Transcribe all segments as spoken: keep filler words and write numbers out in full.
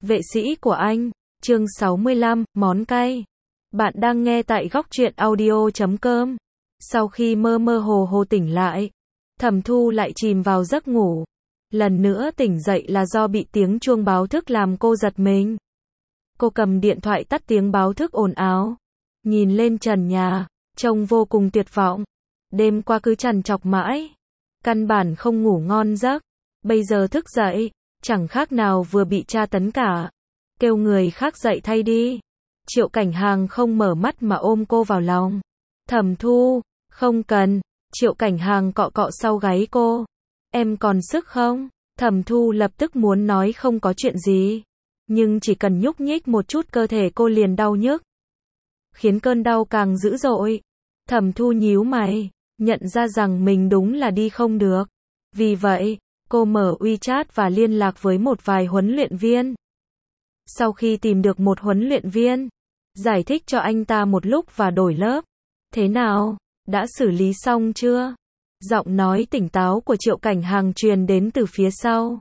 Vệ sĩ của anh, chương sáu mươi lăm, món cay. Bạn đang nghe tại góc truyện audio chấm com. Sau khi mơ mơ hồ hồ tỉnh lại, Thẩm Thu lại chìm vào giấc ngủ. Lần nữa tỉnh dậy là do bị tiếng chuông báo thức làm cô giật mình. Cô cầm điện thoại tắt tiếng báo thức ồn ào, nhìn lên trần nhà, trông vô cùng tuyệt vọng. Đêm qua cứ trằn trọc mãi, căn bản không ngủ ngon giấc. Bây giờ thức dậy, chẳng khác nào vừa bị tra tấn cả. Kêu người khác dậy thay đi. Triệu Cảnh Hàng không mở mắt mà ôm cô vào lòng. Thẩm Thu, không cần. Triệu Cảnh Hàng cọ cọ sau gáy cô. Em còn sức không? Thẩm Thu lập tức muốn nói không có chuyện gì. Nhưng chỉ cần nhúc nhích một chút cơ thể cô liền đau nhức, khiến cơn đau càng dữ dội. Thẩm Thu nhíu mày, nhận ra rằng mình đúng là đi không được. Vì vậy, cô mở WeChat và liên lạc với một vài huấn luyện viên. Sau khi tìm được một huấn luyện viên, giải thích cho anh ta một lúc và đổi lớp. Thế nào? Đã xử lý xong chưa? Giọng nói tỉnh táo của Triệu Cảnh Hàng truyền đến từ phía sau.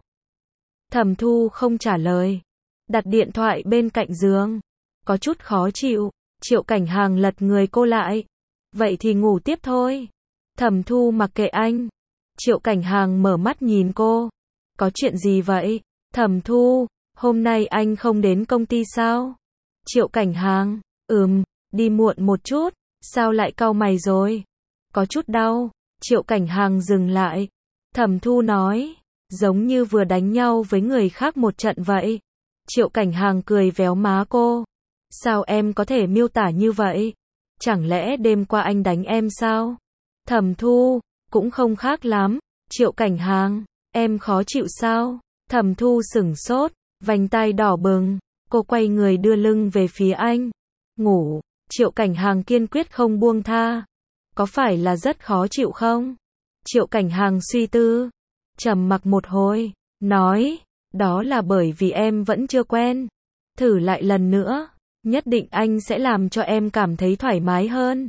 Thẩm Thu không trả lời, đặt điện thoại bên cạnh giường. Có chút khó chịu, Triệu Cảnh Hàng lật người cô lại. Vậy thì ngủ tiếp thôi. Thẩm Thu mặc kệ anh. Triệu Cảnh Hàng mở mắt nhìn cô. Có chuyện gì vậy? Thẩm Thu, hôm nay anh không đến công ty sao? Triệu Cảnh Hàng, ừm, đi muộn một chút. Sao lại cau mày rồi? Có chút đau. Triệu Cảnh Hàng dừng lại. Thẩm Thu nói, giống như vừa đánh nhau với người khác một trận vậy. Triệu Cảnh Hàng cười véo má cô. Sao em có thể miêu tả như vậy? Chẳng lẽ đêm qua anh đánh em sao? Thẩm Thu, cũng không khác lắm. Triệu Cảnh Hàng, em khó chịu sao? Thẩm Thu sửng sốt, vành tai đỏ bừng. Cô quay người đưa lưng về phía anh. Ngủ. Triệu Cảnh Hàng kiên quyết không buông tha. Có phải là rất khó chịu không? Triệu Cảnh Hàng suy tư, trầm mặc một hồi, nói, đó là bởi vì em vẫn chưa quen. Thử lại lần nữa, nhất định anh sẽ làm cho em cảm thấy thoải mái hơn.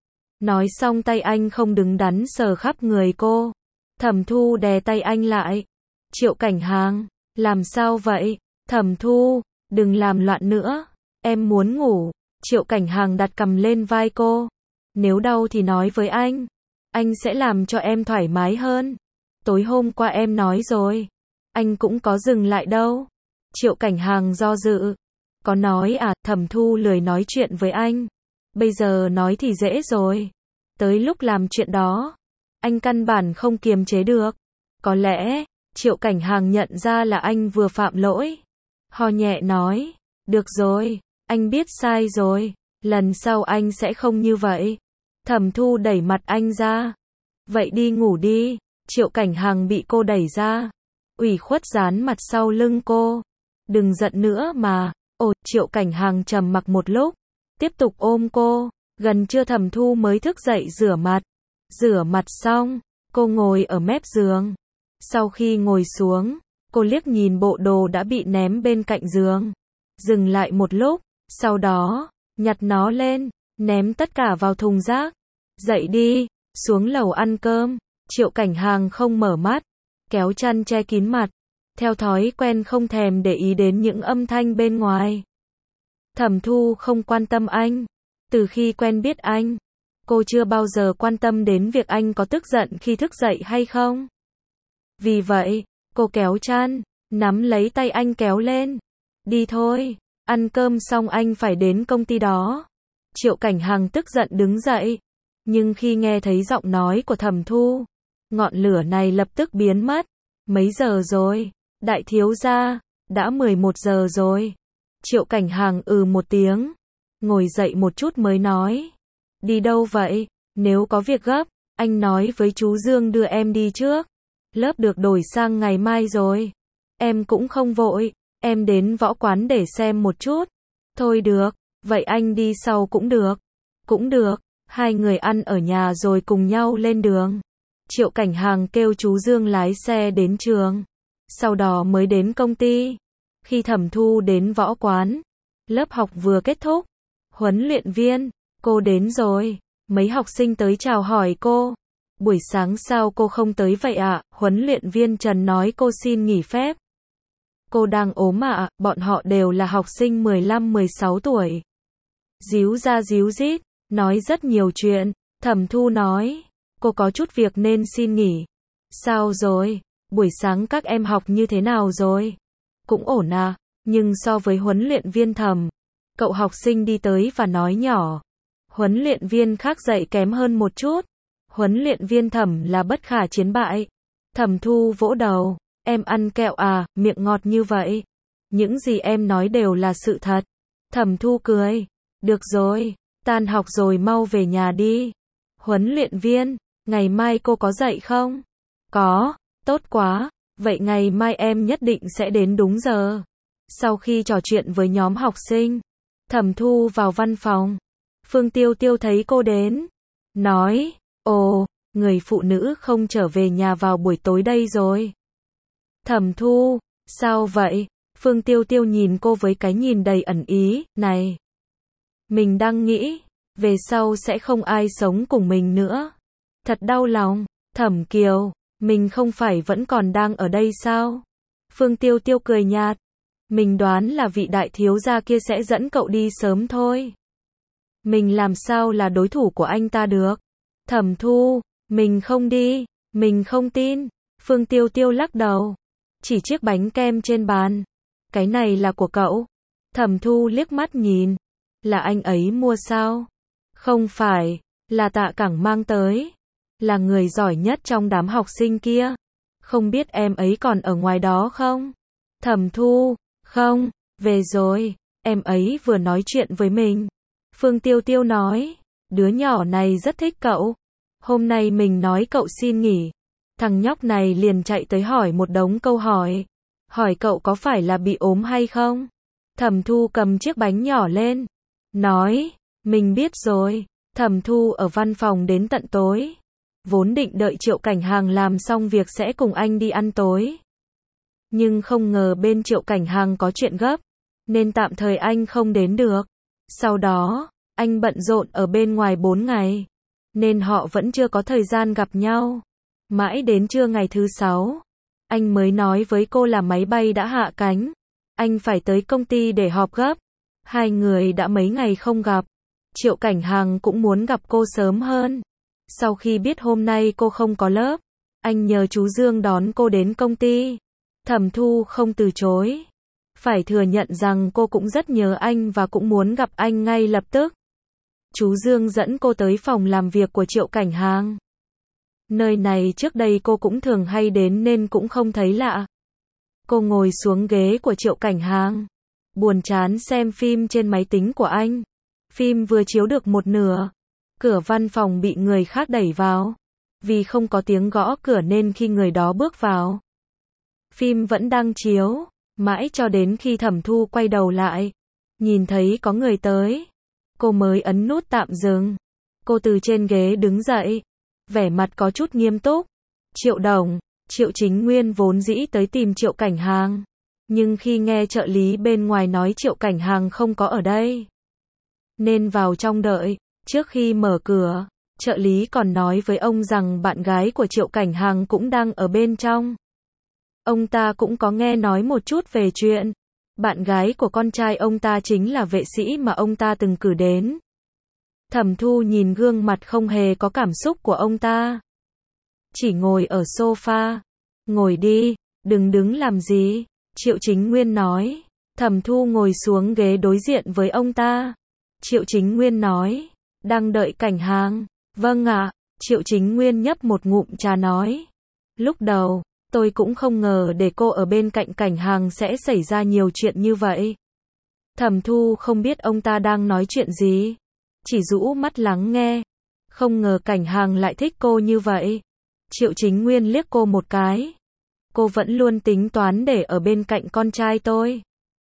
Nói xong tay anh không đứng đắn sờ khắp người cô. Thẩm Thu đè tay anh lại. Triệu Cảnh Hàng, làm sao vậy? Thẩm Thu, đừng làm loạn nữa, em muốn ngủ. Triệu Cảnh Hàng đặt cằm lên vai cô. Nếu đau thì nói với anh, anh sẽ làm cho em thoải mái hơn. Tối hôm qua em nói rồi, anh cũng có dừng lại đâu. Triệu Cảnh Hàng do dự. Có nói à? Thẩm Thu lười nói chuyện với anh. Bây giờ nói thì dễ rồi. Tới lúc làm chuyện đó, anh căn bản không kiềm chế được. Có lẽ, Triệu Cảnh Hàng nhận ra là anh vừa phạm lỗi. Ho nhẹ nói, được rồi, anh biết sai rồi. Lần sau anh sẽ không như vậy. Thẩm Thu đẩy mặt anh ra. Vậy đi ngủ đi. Triệu Cảnh Hàng bị cô đẩy ra, ủy khuất dán mặt sau lưng cô. Đừng giận nữa mà. Ồ, Triệu Cảnh Hàng trầm mặc một lúc, tiếp tục ôm cô. Gần trưa Thẩm Thu mới thức dậy rửa mặt. Rửa mặt xong, cô ngồi ở mép giường. Sau khi ngồi xuống, cô liếc nhìn bộ đồ đã bị ném bên cạnh giường. Dừng lại một lúc, sau đó, nhặt nó lên, ném tất cả vào thùng rác. Dậy đi, xuống lầu ăn cơm. Triệu Cảnh Hàng không mở mắt, kéo chăn che kín mặt. Theo thói quen không thèm để ý đến những âm thanh bên ngoài. Thẩm Thu không quan tâm anh. Từ khi quen biết anh, cô chưa bao giờ quan tâm đến việc anh có tức giận khi thức dậy hay không. Vì vậy, cô kéo chăn, nắm lấy tay anh kéo lên. Đi thôi, ăn cơm xong anh phải đến công ty đó. Triệu Cảnh Hàng tức giận đứng dậy. Nhưng khi nghe thấy giọng nói của Thẩm Thu, ngọn lửa này lập tức biến mất. Mấy giờ rồi? Đại thiếu gia, đã mười một giờ rồi. Triệu Cảnh Hàng ừ một tiếng, ngồi dậy một chút mới nói. Đi đâu vậy? Nếu có việc gấp, anh nói với chú Dương đưa em đi trước. Lớp được đổi sang ngày mai rồi. Em cũng không vội, em đến võ quán để xem một chút. Thôi được, vậy anh đi sau cũng được. Cũng được, hai người ăn ở nhà rồi cùng nhau lên đường. Triệu Cảnh Hàng kêu chú Dương lái xe đến trường, sau đó mới đến công ty. Khi Thẩm Thu đến võ quán, lớp học vừa kết thúc. Huấn luyện viên, cô đến rồi. Mấy học sinh tới chào hỏi cô. Buổi sáng sao cô không tới vậy ạ? À? Huấn luyện viên Trần nói cô xin nghỉ phép. Cô đang ốm ạ, bọn họ đều là học sinh mười lăm mười sáu tuổi. Díu ra díu dít, nói rất nhiều chuyện. Thẩm Thu nói, cô có chút việc nên xin nghỉ. Sao rồi? Buổi sáng các em học như thế nào rồi? Cũng ổn à, nhưng so với huấn luyện viên Thẩm, cậu học sinh đi tới và nói nhỏ. Huấn luyện viên khác dạy kém hơn một chút. Huấn luyện viên Thẩm là bất khả chiến bại. Thẩm Thu vỗ đầu, em ăn kẹo à, miệng ngọt như vậy. Những gì em nói đều là sự thật. Thẩm Thu cười, được rồi, tan học rồi mau về nhà đi. Huấn luyện viên, ngày mai cô có dạy không? Có, tốt quá, vậy ngày mai em nhất định sẽ đến đúng giờ. Sau khi trò chuyện với nhóm học sinh, Thẩm Thu vào văn phòng. Phương Tiêu Tiêu thấy cô đến, nói, ồ, người phụ nữ không trở về nhà vào buổi tối đây rồi. Thẩm Thu, sao vậy? Phương Tiêu Tiêu nhìn cô với cái nhìn đầy ẩn ý, này. Mình đang nghĩ, về sau sẽ không ai sống cùng mình nữa. Thật đau lòng, Thẩm Kiều, mình không phải vẫn còn đang ở đây sao? Phương Tiêu Tiêu cười nhạt, mình đoán là vị đại thiếu gia kia sẽ dẫn cậu đi sớm thôi. Mình làm sao là đối thủ của anh ta được? Thẩm Thu, mình không đi, mình không tin. Phương Tiêu Tiêu lắc đầu, chỉ chiếc bánh kem trên bàn. Cái này là của cậu. Thẩm Thu liếc mắt nhìn, là anh ấy mua sao? Không phải, là Tạ Cảng mang tới. Là người giỏi nhất trong đám học sinh kia. Không biết em ấy còn ở ngoài đó không? Thẩm Thu, không, về rồi, em ấy vừa nói chuyện với mình. Phương Tiêu Tiêu nói, đứa nhỏ này rất thích cậu. Hôm nay mình nói cậu xin nghỉ. Thằng nhóc này liền chạy tới hỏi một đống câu hỏi. Hỏi cậu có phải là bị ốm hay không? Thẩm Thu cầm chiếc bánh nhỏ lên. Nói, mình biết rồi. Thẩm Thu ở văn phòng đến tận tối. Vốn định đợi Triệu Cảnh Hàng làm xong việc sẽ cùng anh đi ăn tối. Nhưng không ngờ bên Triệu Cảnh Hàng có chuyện gấp. Nên tạm thời anh không đến được. Sau đó, anh bận rộn ở bên ngoài bốn ngày. Nên họ vẫn chưa có thời gian gặp nhau. Mãi đến trưa ngày thứ sáu, anh mới nói với cô là máy bay đã hạ cánh. Anh phải tới công ty để họp gấp. Hai người đã mấy ngày không gặp. Triệu Cảnh Hàng cũng muốn gặp cô sớm hơn. Sau khi biết hôm nay cô không có lớp, anh nhờ chú Dương đón cô đến công ty. Thẩm Thu không từ chối. Phải thừa nhận rằng cô cũng rất nhớ anh và cũng muốn gặp anh ngay lập tức. Chú Dương dẫn cô tới phòng làm việc của Triệu Cảnh Hàng. Nơi này trước đây cô cũng thường hay đến nên cũng không thấy lạ. Cô ngồi xuống ghế của Triệu Cảnh Hàng, buồn chán xem phim trên máy tính của anh. Phim vừa chiếu được một nửa, cửa văn phòng bị người khác đẩy vào. Vì không có tiếng gõ cửa nên khi người đó bước vào, phim vẫn đang chiếu, mãi cho đến khi Thẩm Thu quay đầu lại, nhìn thấy có người tới, cô mới ấn nút tạm dừng. Cô từ trên ghế đứng dậy, vẻ mặt có chút nghiêm túc. Triệu Đồng, Triệu Chính Nguyên vốn dĩ tới tìm Triệu Cảnh Hàng, nhưng khi nghe trợ lý bên ngoài nói Triệu Cảnh Hàng không có ở đây, nên vào trong đợi. Trước khi mở cửa, trợ lý còn nói với ông rằng bạn gái của Triệu Cảnh Hàng cũng đang ở bên trong. Ông ta cũng có nghe nói một chút về chuyện. Bạn gái của con trai ông ta chính là vệ sĩ mà ông ta từng cử đến. Thẩm Thu nhìn gương mặt không hề có cảm xúc của ông ta. Chỉ ngồi ở sofa. Ngồi đi, đừng đứng làm gì. Triệu Chính Nguyên nói. Thẩm Thu ngồi xuống ghế đối diện với ông ta. Triệu Chính Nguyên nói. Đang đợi Cảnh Hàng. Vâng ạ. Triệu Chính Nguyên nhấp một ngụm trà nói. Lúc đầu, tôi cũng không ngờ để cô ở bên cạnh Cảnh Hàng sẽ xảy ra nhiều chuyện như vậy. Thẩm Thu không biết ông ta đang nói chuyện gì. Chỉ rũ mắt lắng nghe. Không ngờ Cảnh Hàng lại thích cô như vậy. Triệu Chính Nguyên liếc cô một cái. Cô vẫn luôn tính toán để ở bên cạnh con trai tôi.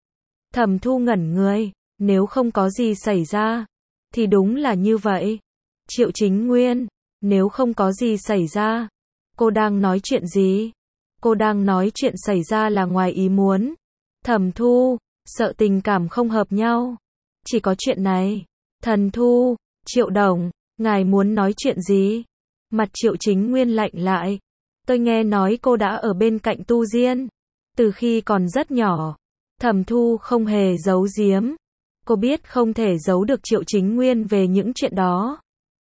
Thẩm Thu ngẩn người. Nếu không có gì xảy ra, thì đúng là như vậy. Triệu Chính Nguyên, nếu không có gì xảy ra, cô đang nói chuyện gì? Cô đang nói chuyện xảy ra là ngoài ý muốn. Thẩm Thu, sợ tình cảm không hợp nhau. Chỉ có chuyện này. Thần Thu, Triệu Đồng, ngài muốn nói chuyện gì? Mặt Triệu Chính Nguyên lạnh lại. Tôi nghe nói cô đã ở bên cạnh Tu Diên. Từ khi còn rất nhỏ, Thẩm Thu không hề giấu giếm. Cô biết không thể giấu được Triệu Chính Nguyên về những chuyện đó.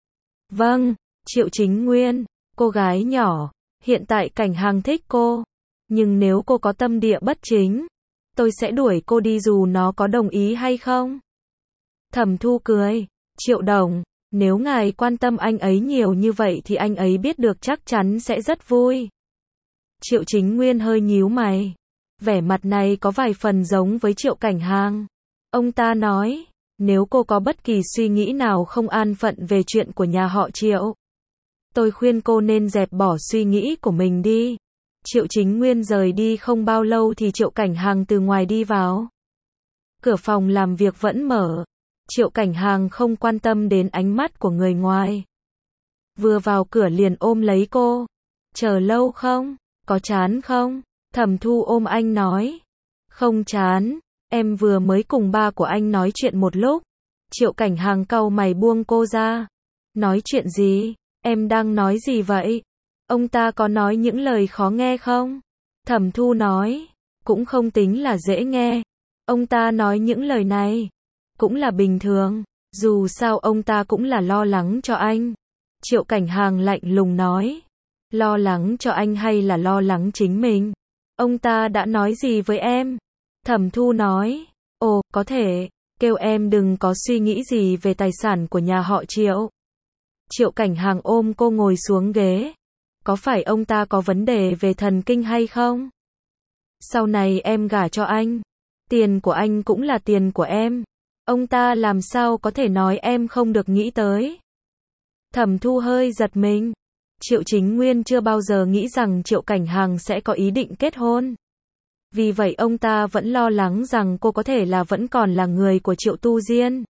Vâng, Triệu Chính Nguyên, cô gái nhỏ, hiện tại Cảnh Hàng thích cô. Nhưng nếu cô có tâm địa bất chính, tôi sẽ đuổi cô đi dù nó có đồng ý hay không. Thẩm Thu cười, Triệu Đồng, nếu ngài quan tâm anh ấy nhiều như vậy thì anh ấy biết được chắc chắn sẽ rất vui. Triệu Chính Nguyên hơi nhíu mày. Vẻ mặt này có vài phần giống với Triệu Cảnh Hàng. Ông ta nói, nếu cô có bất kỳ suy nghĩ nào không an phận về chuyện của nhà họ Triệu, tôi khuyên cô nên dẹp bỏ suy nghĩ của mình đi. Triệu Chính Nguyên rời đi không bao lâu thì Triệu Cảnh Hàng từ ngoài đi vào. Cửa phòng làm việc vẫn mở. Triệu Cảnh Hàng không quan tâm đến ánh mắt của người ngoài. Vừa vào cửa liền ôm lấy cô. Chờ lâu không? Có chán không? Thẩm Thu ôm anh nói. Không chán, em vừa mới cùng ba của anh nói chuyện một lúc. Triệu Cảnh Hàng cau mày buông cô ra. Nói chuyện gì? Em đang nói gì vậy? Ông ta có nói những lời khó nghe không? Thẩm Thu nói. Cũng không tính là dễ nghe. Ông ta nói những lời này cũng là bình thường. Dù sao ông ta cũng là lo lắng cho anh. Triệu Cảnh Hàng lạnh lùng nói. Lo lắng cho anh hay là lo lắng chính mình? Ông ta đã nói gì với em? Thẩm Thu nói. Ồ, có thể, kêu em đừng có suy nghĩ gì về tài sản của nhà họ Triệu. Triệu Cảnh Hàng ôm cô ngồi xuống ghế. Có phải ông ta có vấn đề về thần kinh hay không? Sau này em gả cho anh. Tiền của anh cũng là tiền của em. Ông ta làm sao có thể nói em không được nghĩ tới? Thẩm Thu hơi giật mình. Triệu Chính Nguyên chưa bao giờ nghĩ rằng Triệu Cảnh Hàng sẽ có ý định kết hôn. Vì vậy ông ta vẫn lo lắng rằng cô có thể là vẫn còn là người của Triệu Tu Diên.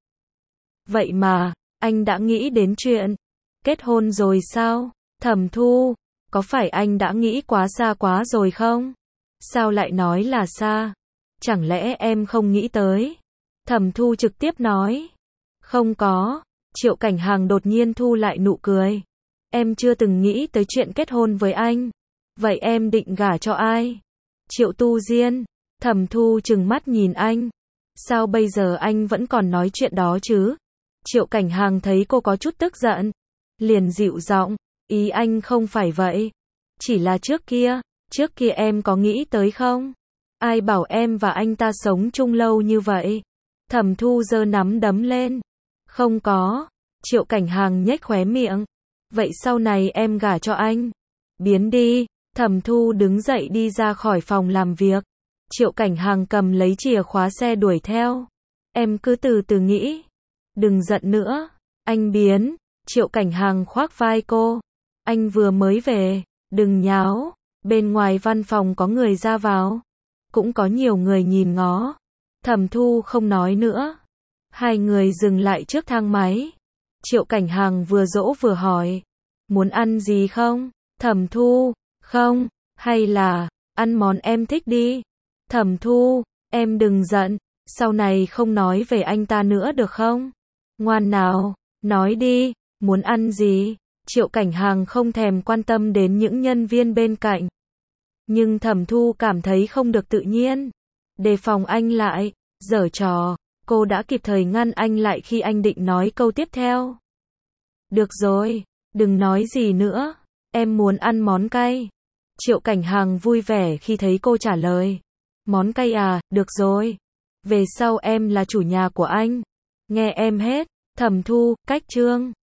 Vậy mà, anh đã nghĩ đến chuyện kết hôn rồi sao? Thẩm Thu, có phải anh đã nghĩ quá xa quá rồi không? Sao lại nói là xa? Chẳng lẽ em không nghĩ tới? Thẩm Thu trực tiếp nói. Không có. Triệu Cảnh Hàng đột nhiên thu lại nụ cười. Em chưa từng nghĩ tới chuyện kết hôn với anh. Vậy em định gả cho ai? Triệu Tu Diên. Thẩm Thu trừng mắt nhìn anh. Sao bây giờ anh vẫn còn nói chuyện đó chứ? Triệu Cảnh Hàng thấy cô có chút tức giận. Liền dịu giọng. Ý anh không phải vậy. Chỉ là trước kia. Trước kia em có nghĩ tới không? Ai bảo em và anh ta sống chung lâu như vậy? Thẩm Thu giơ nắm đấm lên. Không có. Triệu Cảnh Hàng nhếch khóe miệng. Vậy sau này em gả cho anh. Biến đi. Thẩm Thu đứng dậy đi ra khỏi phòng làm việc. Triệu Cảnh Hàng cầm lấy chìa khóa xe đuổi theo. Em cứ từ từ nghĩ. Đừng giận nữa. Anh biến. Triệu Cảnh Hàng khoác vai cô. Anh vừa mới về. Đừng nháo. Bên ngoài văn phòng có người ra vào. Cũng có nhiều người nhìn ngó. Thẩm Thu không nói nữa. Hai người dừng lại trước thang máy. Triệu Cảnh Hàng vừa dỗ vừa hỏi. Muốn ăn gì không? Thẩm Thu. Không. Hay là ăn món em thích đi. Thẩm Thu. Em đừng giận. Sau này không nói về anh ta nữa được không? Ngoan nào. Nói đi. Muốn ăn gì? Triệu Cảnh Hàng không thèm quan tâm đến những nhân viên bên cạnh. Nhưng Thẩm Thu cảm thấy không được tự nhiên. Đề phòng anh lại giở trò. Cô đã kịp thời ngăn anh lại khi anh định nói câu tiếp theo. Được rồi, đừng nói gì nữa. Em muốn ăn món cay. Triệu Cảnh Hàng vui vẻ khi thấy cô trả lời. Món cay à, được rồi. Về sau em là chủ nhà của anh. Nghe em hết. Thẩm Thu, cách chương.